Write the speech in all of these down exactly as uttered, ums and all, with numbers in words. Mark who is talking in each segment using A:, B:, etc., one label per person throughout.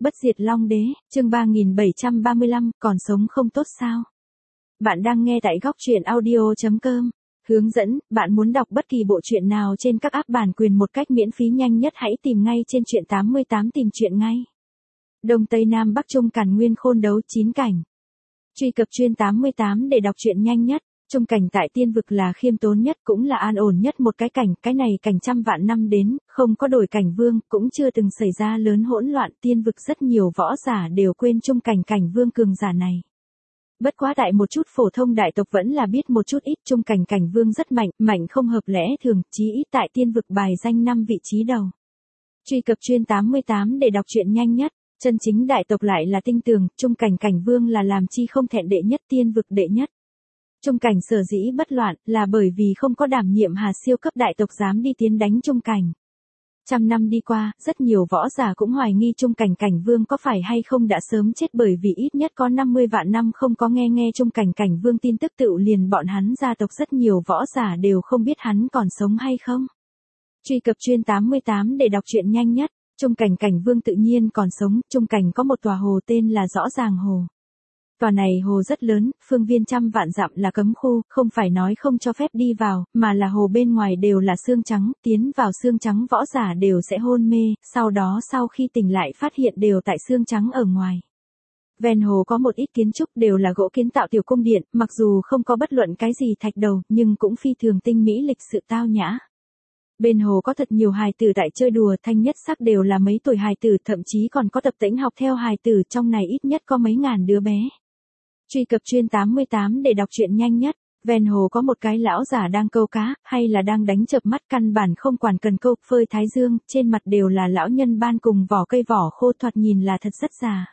A: Bất diệt Long Đế, chương ba nghìn bảy trăm ba mươi lăm, còn sống không tốt sao? Bạn đang nghe tại góc truyện audio chấm com. Hướng dẫn, bạn muốn đọc bất kỳ bộ truyện nào trên các app bản quyền một cách miễn phí nhanh nhất hãy tìm ngay trên truyện tám mươi tám tìm truyện ngay. Đông Tây Nam Bắc Trung Càn Nguyên Khôn Đấu chín cảnh. Truy cập chuyên tám mươi tám để đọc truyện nhanh nhất. Trung cảnh tại tiên vực là khiêm tốn nhất cũng là an ổn nhất một cái cảnh, cái này cảnh trăm vạn năm đến, không có đổi cảnh vương, cũng chưa từng xảy ra lớn hỗn loạn, tiên vực rất nhiều võ giả đều quên trung cảnh cảnh vương cường giả này. Bất quá đại một chút phổ thông đại tộc vẫn là biết một chút ít, trung cảnh cảnh vương rất mạnh, mạnh không hợp lẽ thường, chí ít tại tiên vực bài danh năm vị trí đầu. Truy cập chuyên tám mươi tám để đọc truyện nhanh nhất. Chân chính đại tộc lại là tinh tường, trung cảnh cảnh vương là làm chi không thẹn đệ nhất, tiên vực đệ nhất. Trung cảnh sở dĩ bất loạn là bởi vì không có đảm nhiệm hà siêu cấp đại tộc dám đi tiến đánh trung cảnh. Trăm năm đi qua, rất nhiều võ giả cũng hoài nghi trung cảnh cảnh vương có phải hay không đã sớm chết, bởi vì ít nhất có năm mươi vạn năm không có nghe nghe trung cảnh cảnh vương tin tức, tự liền bọn hắn gia tộc rất nhiều võ giả đều không biết hắn còn sống hay không. Truy cập chuyên tám mươi tám để đọc truyện nhanh nhất. Trung cảnh cảnh vương tự nhiên còn sống, trung cảnh có một tòa hồ tên là Rõ Ràng Hồ. Tòa này hồ rất lớn, phương viên trăm vạn dặm là cấm khu, không phải nói không cho phép đi vào, mà là hồ bên ngoài đều là xương trắng, tiến vào xương trắng võ giả đều sẽ hôn mê, sau đó sau khi tỉnh lại phát hiện đều tại xương trắng ở ngoài. Ven hồ có một ít kiến trúc đều là gỗ kiến tạo tiểu cung điện, mặc dù không có bất luận cái gì thạch đầu, nhưng cũng phi thường tinh mỹ lịch sự tao nhã. Bên hồ có thật nhiều hài tử tại chơi đùa, thanh nhất sắc đều là mấy tuổi hài tử, thậm chí còn có tập tễnh học theo hài tử, trong này ít nhất có mấy ngàn đứa bé. Truy cập chuyên tám mươi tám để đọc truyện nhanh nhất. Ven hồ có một cái lão giả đang câu cá, hay là đang đánh chợp mắt, căn bản không quản cần câu, phơi thái dương, trên mặt đều là lão nhân ban cùng vỏ cây vỏ khô, thoạt nhìn là thật rất già.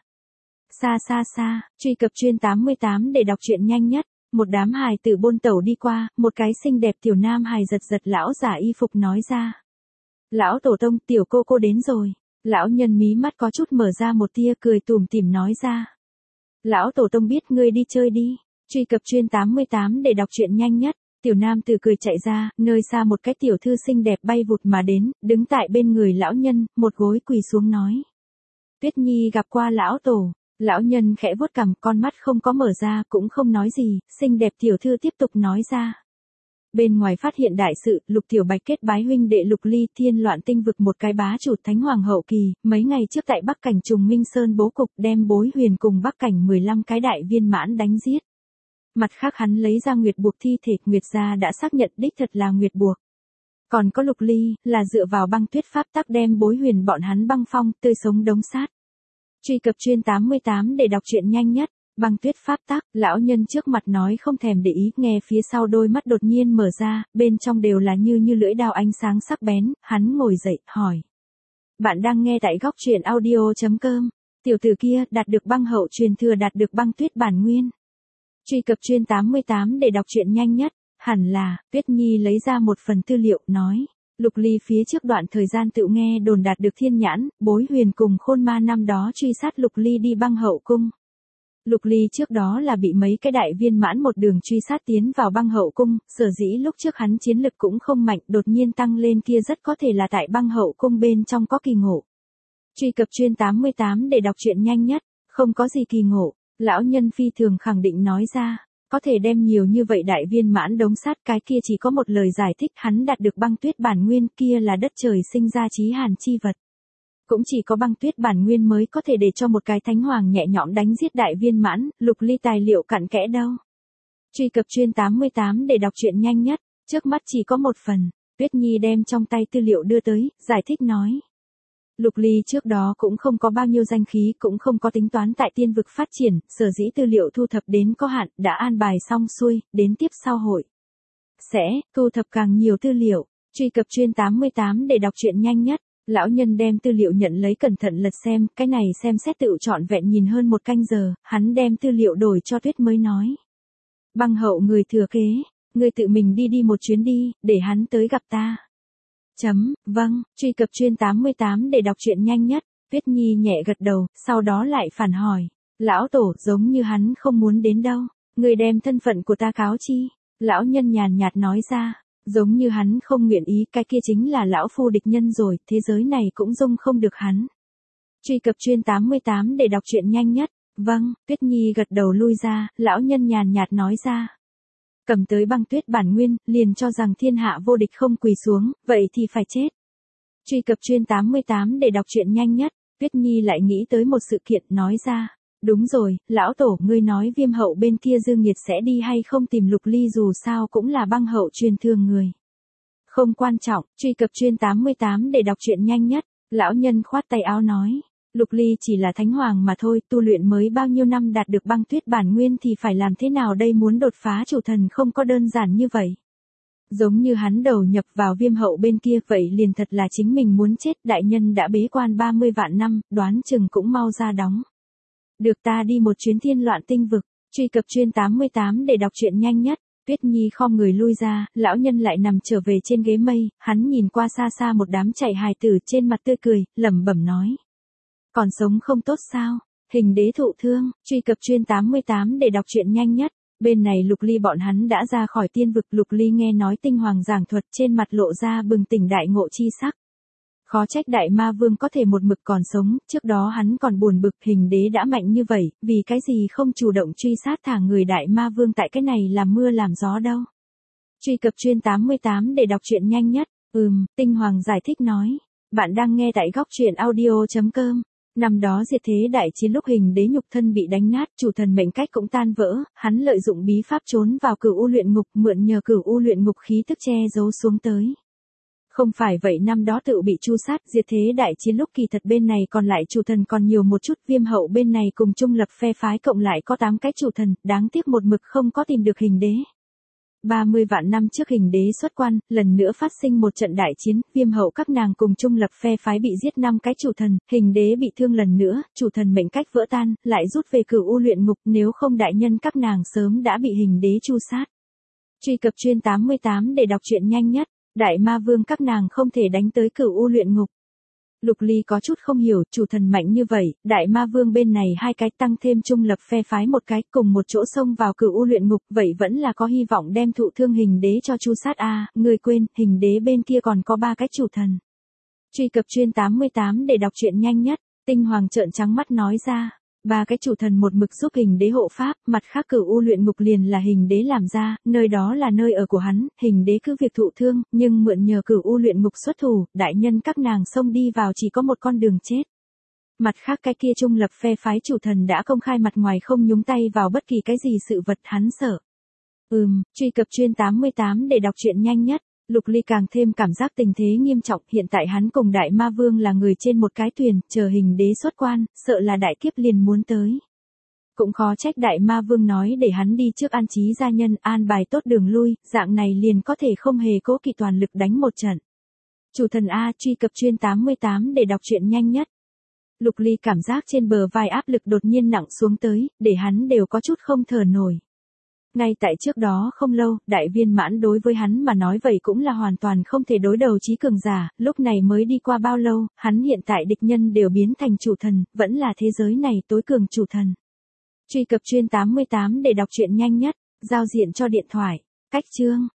A: Xa xa xa, truy cập chuyên tám mươi tám để đọc truyện nhanh nhất. Một đám hài tử bôn tẩu đi qua, một cái xinh đẹp tiểu nam hài giật giật lão giả y phục nói ra. Lão tổ tông, tiểu cô cô đến rồi. Lão nhân mí mắt có chút mở ra một tia, cười tủm tỉm nói ra. Lão tổ tông biết ngươi đi chơi đi. Truy cập chuyên tám mươi tám để đọc truyện nhanh nhất. Tiểu nam từ cười chạy ra, nơi xa một cái tiểu thư xinh đẹp bay vụt mà đến, đứng tại bên người lão nhân, một gối quỳ xuống nói. Tuyết Nhi gặp qua lão tổ. Lão nhân khẽ vuốt cằm, con mắt không có mở ra, cũng không nói gì, xinh đẹp tiểu thư tiếp tục nói ra. Bên ngoài phát hiện đại sự, Lục Tiểu Bạch kết bái huynh đệ Lục Ly, thiên loạn tinh vực một cái bá chủ thánh hoàng hậu kỳ, mấy ngày trước tại Bắc Cảnh Trùng Minh Sơn bố cục, đem Bối Huyền cùng Bắc Cảnh mười lăm cái đại viên mãn đánh giết. Mặt khác hắn lấy ra Nguyệt Buộc thi thể, Nguyệt gia đã xác nhận đích thật là Nguyệt Buộc. Còn có Lục Ly, là dựa vào băng tuyết pháp tắc đem Bối Huyền bọn hắn băng phong, tươi sống đống sát. Truy cập chuyên tám mươi tám để đọc truyện nhanh nhất. Băng tuyết pháp tắc, lão nhân trước mặt nói không thèm để ý, nghe phía sau đôi mắt đột nhiên mở ra, bên trong đều là như như lưỡi dao ánh sáng sắc bén, hắn ngồi dậy, hỏi. Bạn đang nghe tại góc truyện audio chấm com. Tiểu tử kia, đạt được băng hậu truyền thừa, đạt được băng tuyết bản nguyên. Truy cập chuyên tám mươi tám để đọc truyện nhanh nhất. Hẳn là, Tuyết Nhi lấy ra một phần tư liệu, nói. Lục Ly phía trước đoạn thời gian tự nghe đồn đạt được thiên nhãn, Bối Huyền cùng Khôn Ma năm đó truy sát Lục Ly đi băng hậu cung. Lục Ly trước đó là bị mấy cái đại viên mãn một đường truy sát tiến vào băng hậu cung, sở dĩ lúc trước hắn chiến lực cũng không mạnh, đột nhiên tăng lên kia rất có thể là tại băng hậu cung bên trong có kỳ ngộ. Truy cập chuyên tám mươi tám để đọc truyện nhanh nhất. Không có gì kỳ ngộ, lão nhân phi thường khẳng định nói ra. Có thể đem nhiều như vậy đại viên mãn đống sát, cái kia chỉ có một lời giải thích, hắn đạt được băng tuyết bản nguyên, kia là đất trời sinh ra chí hàn chi vật. Cũng chỉ có băng tuyết bản nguyên mới có thể để cho một cái thánh hoàng nhẹ nhõm đánh giết đại viên mãn. Lục Ly tài liệu cặn kẽ đâu. Truy cập chuyên tám mươi tám để đọc truyện nhanh nhất. Trước mắt chỉ có một phần. Tuyết Nhi đem trong tay tư liệu đưa tới, giải thích nói. Lục Ly trước đó cũng không có bao nhiêu danh khí, cũng không có tính toán tại tiên vực phát triển, sở dĩ tư liệu thu thập đến có hạn, đã an bài xong xuôi, đến tiếp sau hội. Sẽ, thu thập càng nhiều tư liệu. Truy cập chuyên tám mươi tám để đọc truyện nhanh nhất. Lão nhân đem tư liệu nhận lấy cẩn thận lật xem, cái này xem xét tự trọn vẹn nhìn hơn một canh giờ, hắn đem tư liệu đổi cho Tuyết mới nói. Băng hậu người thừa kế, người tự mình đi đi một chuyến đi, để hắn tới gặp ta. Chấm, vâng, truy cập chuyên tám mươi tám để đọc truyện nhanh nhất. Tuyết Nhi nhẹ gật đầu, sau đó lại phản hỏi. Lão tổ, giống như hắn không muốn đến đâu, người đem thân phận của ta cáo chi. Lão nhân nhàn nhạt nói ra. Giống như hắn không nguyện ý, cái kia chính là lão phu địch nhân rồi, thế giới này cũng dung không được hắn. Truy cập chuyên tám mươi tám để đọc truyện nhanh nhất. Vâng, Tuyết Nhi gật đầu lui ra, lão nhân nhàn nhạt nói ra. Cầm tới băng tuyết bản nguyên, liền cho rằng thiên hạ vô địch không quỳ xuống, vậy thì phải chết. Truy cập chuyên tám mươi tám để đọc truyện nhanh nhất. Tuyết Nhi lại nghĩ tới một sự kiện nói ra. Đúng rồi, lão tổ, ngươi nói viêm hậu bên kia Dương Nhiệt sẽ đi hay không tìm Lục Ly, dù sao cũng là băng hậu truyền thường người. Không quan trọng, truy cập chuyên tám mươi tám để đọc truyện nhanh nhất. Lão nhân khoát tay áo nói. Lục Ly chỉ là thánh hoàng mà thôi, tu luyện mới bao nhiêu năm đạt được băng tuyết bản nguyên thì phải làm thế nào đây, muốn đột phá chủ thần không có đơn giản như vậy. Giống như hắn đầu nhập vào viêm hậu bên kia vậy liền thật là chính mình muốn chết, đại nhân đã bế quan ba mươi vạn năm, đoán chừng cũng mau ra đóng. Được, ta đi một chuyến thiên loạn tinh vực, truy cập chuyên tám mươi tám để đọc truyện nhanh nhất. Tuyết Nhi khom người lui ra, lão nhân lại nằm trở về trên ghế mây, hắn nhìn qua xa xa một đám chạy hài tử trên mặt tươi cười, lẩm bẩm nói. Còn sống không tốt sao? Hình đế thụ thương, truy cập chuyên tám mươi tám để đọc truyện nhanh nhất. Bên này Lục Ly bọn hắn đã ra khỏi tiên vực, Lục Ly nghe nói tinh hoàng giảng thuật trên mặt lộ ra bừng tỉnh đại ngộ chi sắc. Khó trách đại ma vương có thể một mực còn sống, trước đó hắn còn buồn bực hình đế đã mạnh như vậy, vì cái gì không chủ động truy sát thả người đại ma vương tại cái này làm mưa làm gió đâu. Truy cập chuyên tám mươi tám để đọc truyện nhanh nhất. Ừm, tinh hoàng giải thích nói. Bạn đang nghe tại góc truyện audio chấm com. Năm đó diệt thế đại chiến lúc hình đế nhục thân bị đánh nát, chủ thần mệnh cách cũng tan vỡ, hắn lợi dụng bí pháp trốn vào cửu u luyện ngục, mượn nhờ cửu u luyện ngục khí tức che giấu xuống tới. Không phải vậy năm đó tự bị tru sát, diệt thế đại chiến lúc kỳ thật bên này còn lại chủ thần còn nhiều một chút, viêm hậu bên này cùng trung lập phe phái cộng lại có tám cái chủ thần, đáng tiếc một mực không có tìm được hình đế. ba mươi vạn năm trước hình đế xuất quan, lần nữa phát sinh một trận đại chiến, viêm hậu các nàng cùng trung lập phe phái bị giết năm cái chủ thần, hình đế bị thương lần nữa, chủ thần mệnh cách vỡ tan, lại rút về cửu u luyện ngục, nếu không đại nhân các nàng sớm đã bị hình đế tru sát. Truy cập chuyên tám mươi tám để đọc truyện nhanh nhất. Đại ma vương các nàng không thể đánh tới cửu u luyện ngục. Lục Ly có chút không hiểu, chủ thần mạnh như vậy, đại ma vương bên này hai cái tăng thêm trung lập phe phái một cái, cùng một chỗ xông vào cửu u luyện ngục, vậy vẫn là có hy vọng đem thụ thương hình đế cho chu sát a, à, người quên, hình đế bên kia còn có ba cái chủ thần. Truy cập chuyên tám mươi tám để đọc truyện nhanh nhất. Tinh hoàng trợn trắng mắt nói ra. Ba cái chủ thần một mực giúp hình đế hộ pháp, mặt khác cửu u luyện ngục liền là hình đế làm ra, nơi đó là nơi ở của hắn, hình đế cứ việc thụ thương, nhưng mượn nhờ cửu u luyện ngục xuất thủ, đại nhân các nàng xông đi vào chỉ có một con đường chết. Mặt khác cái kia trung lập phe phái chủ thần đã công khai mặt ngoài không nhúng tay vào bất kỳ cái gì sự vật hắn sợ. Ừm, truy cập chuyên tám mươi tám để đọc truyện nhanh nhất. Lục Ly càng thêm cảm giác tình thế nghiêm trọng, hiện tại hắn cùng đại ma vương là người trên một cái thuyền, chờ hình đế xuất quan, sợ là đại kiếp liền muốn tới. Cũng khó trách đại ma vương nói để hắn đi trước an trí gia nhân, an bài tốt đường lui, dạng này liền có thể không hề cố kỵ toàn lực đánh một trận. Chủ thần A, truy cập chuyên tám mươi tám để đọc truyện nhanh nhất. Lục Ly cảm giác trên bờ vai áp lực đột nhiên nặng xuống tới, để hắn đều có chút không thở nổi. Ngay tại trước đó không lâu, đại viên mãn đối với hắn mà nói vậy cũng là hoàn toàn không thể đối đầu chí cường giả, lúc này mới đi qua bao lâu, hắn hiện tại địch nhân đều biến thành chủ thần, vẫn là thế giới này tối cường chủ thần. Truy cập chuyên tám mươi tám để đọc truyện nhanh nhất, giao diện cho điện thoại, cách chương.